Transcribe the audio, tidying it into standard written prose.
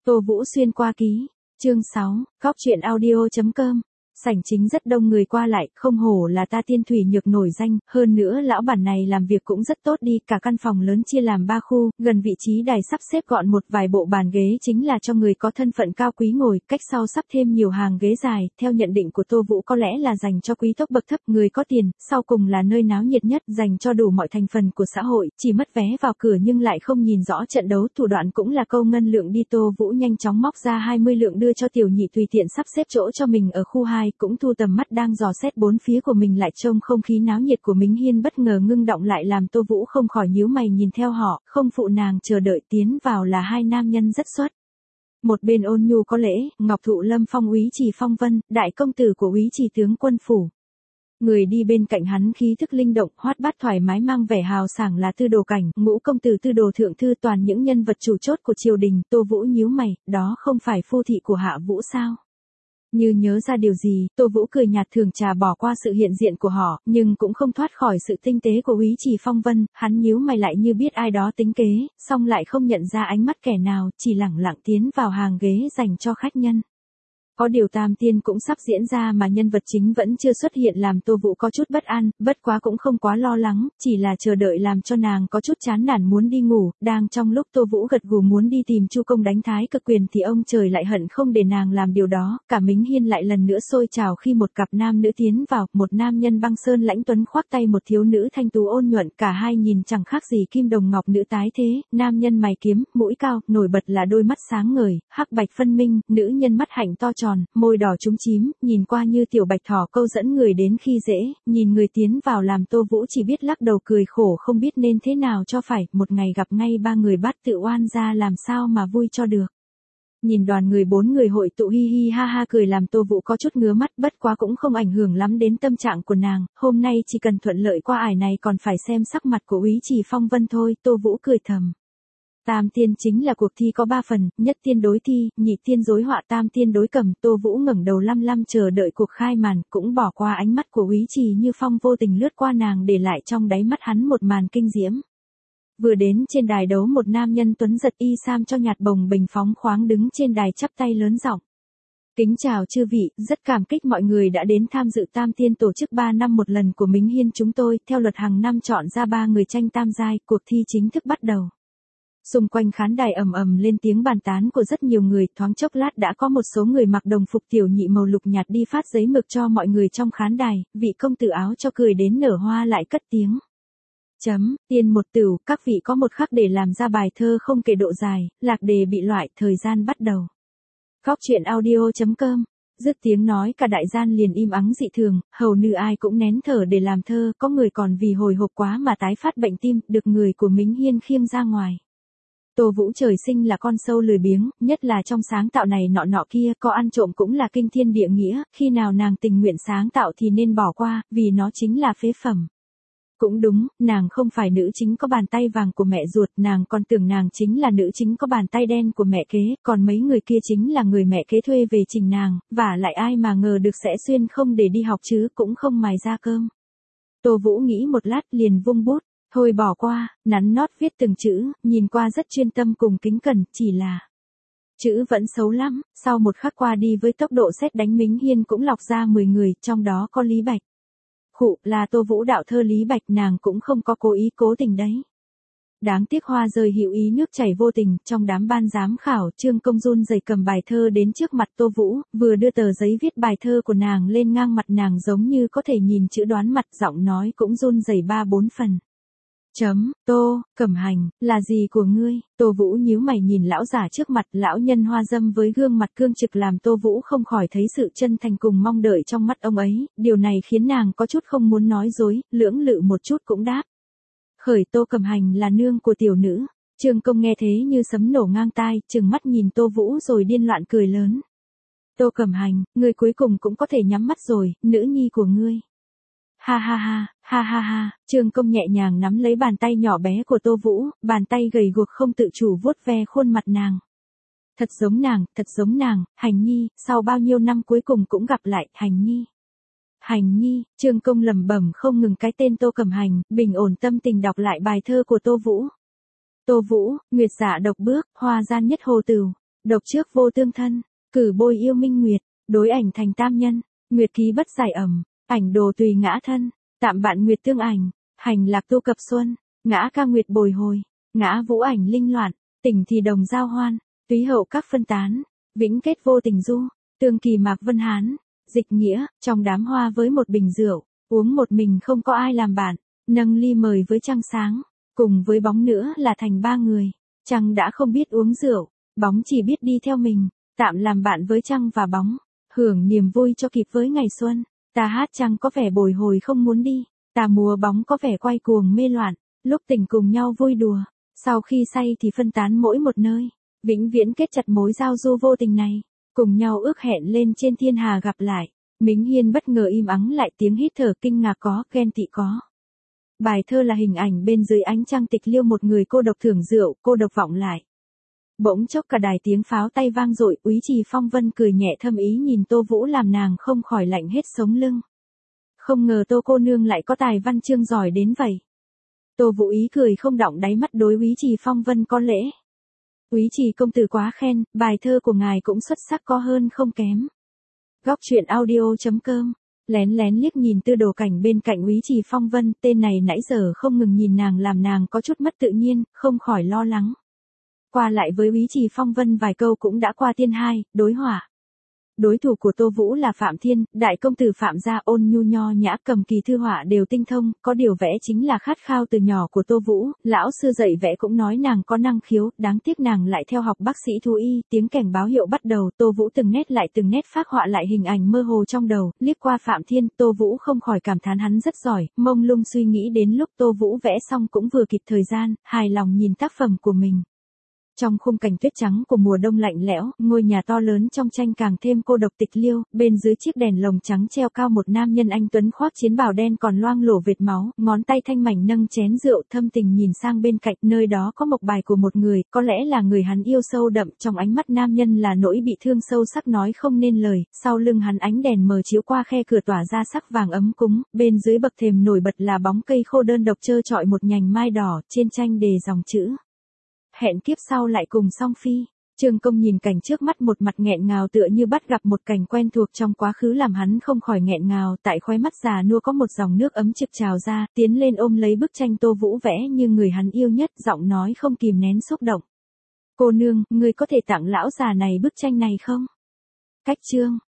Tô Vũ xuyên qua ký, chương 6, góc truyện audio.com. Sảnh chính rất đông người qua lại, không hổ là ta Tiên Thủy Nhược nổi danh, hơn nữa lão bản này làm việc cũng rất tốt đi, cả căn phòng lớn chia làm 3 khu, gần vị trí đài sắp xếp gọn một vài bộ bàn ghế chính là cho người có thân phận cao quý ngồi, cách sau sắp thêm nhiều hàng ghế dài, theo nhận định của Tô Vũ có lẽ là dành cho quý tộc bậc thấp, người có tiền, sau cùng là nơi náo nhiệt nhất, dành cho đủ mọi thành phần của xã hội, chỉ mất vé vào cửa nhưng lại không nhìn rõ trận đấu, thủ đoạn cũng là câu ngân lượng đi. Tô Vũ nhanh chóng móc ra 20 lượng đưa cho Tiểu Nhị tùy tiện sắp xếp chỗ cho mình ở khu 2, cũng thu tầm mắt đang dò xét bốn phía của mình lại trông không khí náo nhiệt của Mính Hiên bất ngờ ngưng động lại làm Tô Vũ không khỏi nhíu mày nhìn theo họ, không phụ nàng chờ đợi tiến vào là hai nam nhân rất xuất. Một bên ôn nhu có lễ, Ngọc Thụ Lâm Phong úy Trì Phong Vân, đại công tử của úy Trì tướng quân phủ. Người đi bên cạnh hắn khí thức linh động, hoạt bát thoải mái mang vẻ hào sảng là Tư Đồ Cảnh, ngũ công tử Tư Đồ thượng thư, toàn những nhân vật chủ chốt của triều đình. Tô Vũ nhíu mày, đó không phải phu thị của Hạ Vũ sao? Như nhớ ra điều gì, Tô Vũ cười nhạt thường trà bỏ qua sự hiện diện của họ, nhưng cũng không thoát khỏi sự tinh tế của úy Trì Phong Vân, hắn nhíu mày lại như biết ai đó tính kế, song lại không nhận ra ánh mắt kẻ nào, chỉ lẳng lặng tiến vào hàng ghế dành cho khách nhân. Có điều tam tiên cũng sắp diễn ra mà nhân vật chính vẫn chưa xuất hiện làm Tô Vũ có chút bất an, bất quá cũng không quá lo lắng, chỉ là chờ đợi làm cho nàng có chút chán nản muốn đi ngủ, đang trong lúc Tô Vũ gật gù muốn đi tìm Chu Công đánh thái cực quyền thì ông trời lại hận không để nàng làm điều đó, cả Mính Hiên lại lần nữa sôi trào khi một cặp nam nữ tiến vào, một nam nhân băng sơn lãnh tuấn khoác tay một thiếu nữ thanh tú ôn nhuận, cả hai nhìn chẳng khác gì kim đồng ngọc nữ tái thế, nam nhân mày kiếm, mũi cao, nổi bật là đôi mắt sáng ngời, hắc bạch phân minh, nữ nhân mắt hạnh to tròn, môi đỏ trúng chím, nhìn qua như tiểu bạch thỏ câu dẫn người đến khi dễ, nhìn người tiến vào làm Tô Vũ chỉ biết lắc đầu cười khổ không biết nên thế nào cho phải, một ngày gặp ngay ba người bát tự oan ra làm sao mà vui cho được. Nhìn đoàn người 4 người hội tụ hi hi ha ha cười làm Tô Vũ có chút ngứa mắt, bất quá cũng không ảnh hưởng lắm đến tâm trạng của nàng, hôm nay chỉ cần thuận lợi qua ải này còn phải xem sắc mặt của úy Trì Phong Vân thôi. Tô Vũ cười thầm. Tam tiên chính là cuộc thi có 3 phần, nhất tiên đối thi, nhị tiên rối họa, tam tiên đối cầm. Tô Vũ ngẩng đầu lăm lăm chờ đợi cuộc khai màn, cũng bỏ qua ánh mắt của úy Trì Như Phong vô tình lướt qua nàng để lại trong đáy mắt hắn một màn kinh diễm. Vừa đến trên đài đấu một nam nhân tuấn giật y sam cho nhạt bồng bềnh phóng khoáng đứng trên đài chắp tay lớn giọng. Kính chào chư vị, rất cảm kích mọi người đã đến tham dự tam tiên tổ chức 3 năm một lần của Mính Hiên chúng tôi, theo luật hàng năm chọn ra 3 người tranh tam giai, cuộc thi chính thức bắt đầu. Xung quanh khán đài ầm ầm lên tiếng bàn tán của rất nhiều người, thoáng chốc lát đã có một số người mặc đồng phục tiểu nhị màu lục nhạt đi phát giấy mực cho mọi người trong khán đài, vị công tử áo cho cười đến nở hoa lại cất tiếng. Tiên một tửu, các vị có một khắc để làm ra bài thơ không kể độ dài, lạc đề bị loại, thời gian bắt đầu. Góc truyện audio.com. Dứt tiếng nói cả đại gian liền im ắng dị thường, hầu như ai cũng nén thở để làm thơ, có người còn vì hồi hộp quá mà tái phát bệnh tim, được người của Mính Hiên khiêng ra ngoài. Tô Vũ trời sinh là con sâu lười biếng, nhất là trong sáng tạo này nọ kia, có ăn trộm cũng là kinh thiên địa nghĩa, khi nào nàng tình nguyện sáng tạo thì nên bỏ qua, vì nó chính là phế phẩm. Cũng đúng, nàng không phải nữ chính có bàn tay vàng của mẹ ruột, nàng còn tưởng nàng chính là nữ chính có bàn tay đen của mẹ kế, còn mấy người kia chính là người mẹ kế thuê về trình nàng, và lại ai mà ngờ được sẽ xuyên không để đi học chứ cũng không mài ra cơm. Tô Vũ nghĩ một lát liền vung bút. Thôi bỏ qua, nắn nót viết từng chữ, nhìn qua rất chuyên tâm cùng kính cẩn, chỉ là chữ vẫn xấu lắm. Sau một khắc qua đi với tốc độ sét đánh, Mính Hiên cũng lọc ra 10 người, trong đó có Lý Bạch. Khụ, là Tô Vũ đạo thơ Lý Bạch, nàng cũng không có cố ý cố tình đấy. Đáng tiếc hoa rơi hữu ý nước chảy vô tình, trong đám ban giám khảo, Trương Công run rẩy cầm bài thơ đến trước mặt Tô Vũ, vừa đưa tờ giấy viết bài thơ của nàng lên ngang mặt nàng giống như có thể nhìn chữ đoán mặt, giọng nói cũng run rẩy 3-4 phần. Tô, Cẩm Hành, là gì của ngươi? Tô Vũ nhíu mày nhìn lão giả trước mặt, lão nhân hoa dâm với gương mặt cương trực làm Tô Vũ không khỏi thấy sự chân thành cùng mong đợi trong mắt ông ấy, điều này khiến nàng có chút không muốn nói dối, lưỡng lự một chút cũng đáp. Khởi Tô Cẩm Hành là nương của tiểu nữ. Trương Công nghe thế như sấm nổ ngang tai, trừng mắt nhìn Tô Vũ rồi điên loạn cười lớn. Tô Cẩm Hành, ngươi cuối cùng cũng có thể nhắm mắt rồi, nữ nhi của ngươi. Ha ha ha, ha ha ha, Trương Công nhẹ nhàng nắm lấy bàn tay nhỏ bé của Tô Vũ, bàn tay gầy guộc không tự chủ vuốt ve khuôn mặt nàng. Thật giống nàng, Hành Nhi, sau bao nhiêu năm cuối cùng cũng gặp lại, Hành Nhi. Hành Nhi, Trương Công lẩm bẩm không ngừng cái tên Tô Cẩm Hành, bình ổn tâm tình đọc lại bài thơ của Tô Vũ. Tô Vũ, nguyệt dạ độc bước, hoa gian nhất hồ tửu. Độc trước vô tương thân, cử bôi yêu minh nguyệt, đối ảnh thành tam nhân, nguyệt ký bất giải ẩm, ảnh đồ tùy ngã thân, tạm bạn nguyệt tương ảnh, hành lạc tu cập xuân, ngã ca nguyệt bồi hồi, ngã vũ ảnh linh loạn, tình thì đồng giao hoan, túy hậu các phân tán, vĩnh kết vô tình du, tương kỳ mạc vân hán, dịch nghĩa, trong đám hoa với một bình rượu, uống một mình không có ai làm bạn, nâng ly mời với trăng sáng, cùng với bóng nữa là thành ba người, trăng đã không biết uống rượu, bóng chỉ biết đi theo mình, tạm làm bạn với trăng và bóng, hưởng niềm vui cho kịp với ngày xuân, ta hát trăng có vẻ bồi hồi không muốn đi, ta múa bóng có vẻ quay cuồng mê loạn, lúc tỉnh cùng nhau vui đùa, sau khi say thì phân tán mỗi một nơi, vĩnh viễn kết chặt mối giao du vô tình này, cùng nhau ước hẹn lên trên thiên hà gặp lại. Mính Hiên bất ngờ im ắng lại, tiếng hít thở kinh ngạc có, ghen tị có. Bài thơ là hình ảnh bên dưới ánh trăng tịch liêu một người cô độc thưởng rượu, cô độc vọng lại. Bỗng chốc cả đài tiếng pháo tay vang dội, Úy Trì Phong Vân cười nhẹ thâm ý nhìn Tô Vũ làm nàng không khỏi lạnh hết sống lưng. Không ngờ Tô cô nương lại có tài văn chương giỏi đến vậy. Tô Vũ ý cười không đọng đáy mắt đối Úy Trì Phong Vân có lễ. Úy Trì công tử quá khen, bài thơ của ngài cũng xuất sắc có hơn không kém. Góc truyện audio.com, lén lén liếc nhìn Tư Đồ Cảnh bên cạnh Úy Trì Phong Vân, tên này nãy giờ không ngừng nhìn nàng làm nàng có chút mất tự nhiên, không khỏi lo lắng. Qua lại với Úy Trì Phong Vân vài câu cũng đã qua tiên hai, đối hỏa. Đối thủ của Tô Vũ là Phạm Thiên, đại công tử Phạm gia, ôn nhu nho nhã, cầm kỳ thư họa đều tinh thông, có điều vẽ chính là khát khao từ nhỏ của Tô Vũ, lão sư dạy vẽ cũng nói nàng có năng khiếu, đáng tiếc nàng lại theo học bác sĩ thú y, tiếng cảnh báo hiệu bắt đầu, Tô Vũ từng nét phác họa lại hình ảnh mơ hồ trong đầu, liếc qua Phạm Thiên, Tô Vũ không khỏi cảm thán hắn rất giỏi, mông lung suy nghĩ đến lúc Tô Vũ vẽ xong cũng vừa kịp thời gian, hài lòng nhìn tác phẩm của mình. Trong khung cảnh tuyết trắng của mùa đông lạnh lẽo, ngôi nhà to lớn trong tranh càng thêm cô độc tịch liêu, bên dưới chiếc đèn lồng trắng treo cao một nam nhân anh tuấn khoác chiến bào đen còn loang lổ vệt máu, ngón tay thanh mảnh nâng chén rượu, thâm tình nhìn sang bên cạnh, nơi đó có mộc bài của một người, có lẽ là người hắn yêu sâu đậm, trong ánh mắt nam nhân là nỗi bị thương sâu sắc nói không nên lời, sau lưng hắn ánh đèn mờ chiếu qua khe cửa tỏa ra sắc vàng ấm cúng, bên dưới bậc thềm nổi bật là bóng cây khô đơn độc trơ trọi một nhành mai đỏ, trên tranh đề dòng chữ. Hẹn kiếp sau lại cùng song phi. Trương Công nhìn cảnh trước mắt một mặt nghẹn ngào tựa như bắt gặp một cảnh quen thuộc trong quá khứ làm hắn không khỏi nghẹn ngào, tại khóe mắt già nua có một dòng nước ấm trực trào ra, tiến lên ôm lấy bức tranh Tô Vũ vẽ như người hắn yêu nhất, giọng nói không kìm nén xúc động. Cô nương, ngươi có thể tặng lão già này bức tranh này không? Cách chương.